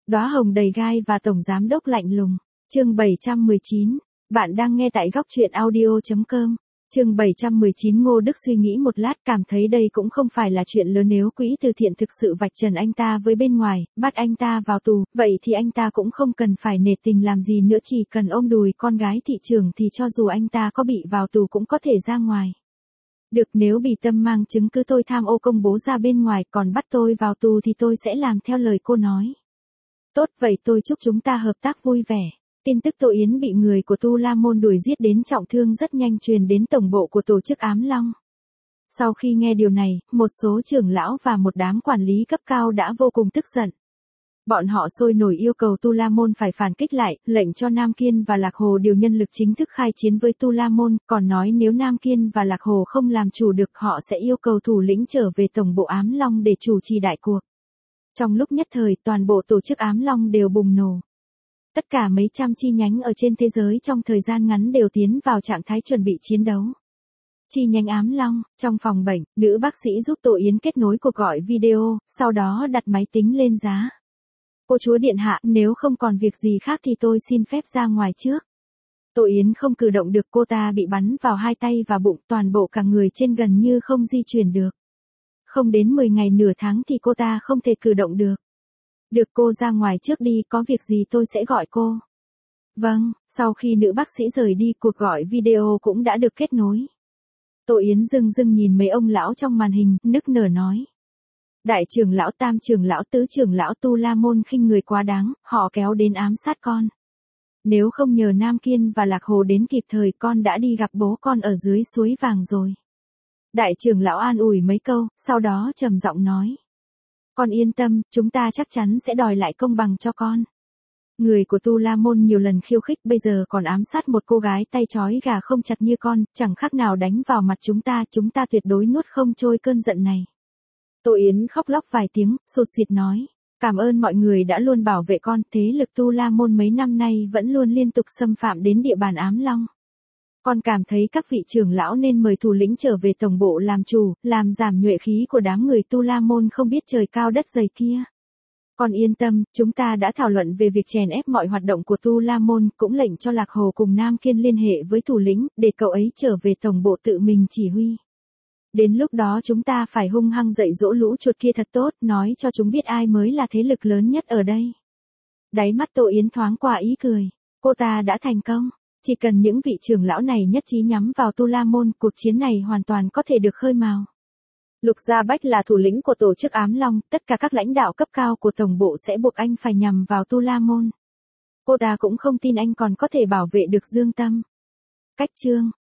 Đóa hồng đầy gai và tổng giám đốc lạnh lùng. Chương 719. Bạn đang nghe tại góc truyện audio.com. Chương 719. Ngô Đức suy nghĩ một lát, cảm thấy đây cũng không phải là chuyện lớn. Nếu quỹ từ thiện thực sự vạch trần anh ta với bên ngoài, bắt anh ta vào tù, vậy thì anh ta cũng không cần phải nể tình làm gì nữa, chỉ cần ôm đùi con gái thị trưởng thì cho dù anh ta có bị vào tù cũng có thể ra ngoài. Được, nếu Bì Tâm mang chứng cứ tôi tham ô công bố ra bên ngoài còn bắt tôi vào tù thì tôi sẽ làm theo lời cô nói. Tốt, vậy tôi chúc chúng ta hợp tác vui vẻ. Tin tức Tô Yến bị người của Tu La Môn đuổi giết đến trọng thương rất nhanh truyền đến tổng bộ của tổ chức Ám Long. Sau khi nghe điều này, một số trưởng lão và một đám quản lý cấp cao đã vô cùng tức giận. Bọn họ sôi nổi yêu cầu Tu La Môn phải phản kích lại, lệnh cho Nam Kiên và Lạc Hồ điều nhân lực chính thức khai chiến với Tu La Môn, còn nói nếu Nam Kiên và Lạc Hồ không làm chủ được họ sẽ yêu cầu thủ lĩnh trở về tổng bộ Ám Long để chủ trì đại cuộc. Trong lúc nhất thời, toàn bộ tổ chức Ám Long đều bùng nổ. Tất cả mấy trăm chi nhánh ở trên thế giới trong thời gian ngắn đều tiến vào trạng thái chuẩn bị chiến đấu. Chi nhánh Ám Long, trong phòng bệnh, nữ bác sĩ giúp Tô Yến kết nối cuộc gọi video, sau đó đặt máy tính lên giá. Cô chúa điện hạ, nếu không còn việc gì khác thì tôi xin phép ra ngoài trước. Tô Yến không cử động được, cô ta bị bắn vào hai tay và bụng, toàn bộ cả người trên gần như không di chuyển được. Không đến 10 ngày nửa tháng thì cô ta không thể cử động được. Được, cô ra ngoài trước đi, có việc gì tôi sẽ gọi cô. Vâng, sau khi nữ bác sĩ rời đi, cuộc gọi video cũng đã được kết nối. Tô Yến dưng dưng nhìn mấy ông lão trong màn hình, nức nở nói. Đại trưởng lão, tam trưởng lão, tứ trưởng lão Tu La Môn khinh người quá đáng, họ kéo đến ám sát con. Nếu không nhờ Nam Kiên và Lạc Hồ đến kịp thời, con đã đi gặp bố con ở dưới suối vàng rồi. Đại trưởng lão an ủi mấy câu, sau đó trầm giọng nói. Con yên tâm, chúng ta chắc chắn sẽ đòi lại công bằng cho con. Người của Tu La Môn nhiều lần khiêu khích, bây giờ còn ám sát một cô gái tay trói gà không chặt như con, chẳng khác nào đánh vào mặt chúng ta tuyệt đối nuốt không trôi cơn giận này. Tô Yến khóc lóc vài tiếng, sụt sịt nói. Cảm ơn mọi người đã luôn bảo vệ con, thế lực Tu La Môn mấy năm nay vẫn luôn liên tục xâm phạm đến địa bàn Ám Long. Con cảm thấy các vị trưởng lão nên mời thủ lĩnh trở về tổng bộ làm chủ, làm giảm nhuệ khí của đám người Tu La Môn không biết trời cao đất dày kia. Con yên tâm, chúng ta đã thảo luận về việc chèn ép mọi hoạt động của Tu La Môn, cũng lệnh cho Lạc Hồ cùng Nam Kiên liên hệ với thủ lĩnh, để cậu ấy trở về tổng bộ tự mình chỉ huy. Đến lúc đó chúng ta phải hung hăng dạy dỗ lũ chuột kia thật tốt, nói cho chúng biết ai mới là thế lực lớn nhất ở đây. Đáy mắt Tô Yến thoáng qua ý cười. Cô ta đã thành công. Chỉ cần những vị trưởng lão này nhất trí nhắm vào Tu La Môn, cuộc chiến này hoàn toàn có thể được khơi mào. Lục Gia Bách là thủ lĩnh của tổ chức Ám Long, tất cả các lãnh đạo cấp cao của tổng bộ sẽ buộc anh phải nhằm vào Tu La Môn. Cô ta cũng không tin anh còn có thể bảo vệ được Dương Tâm. Cách chương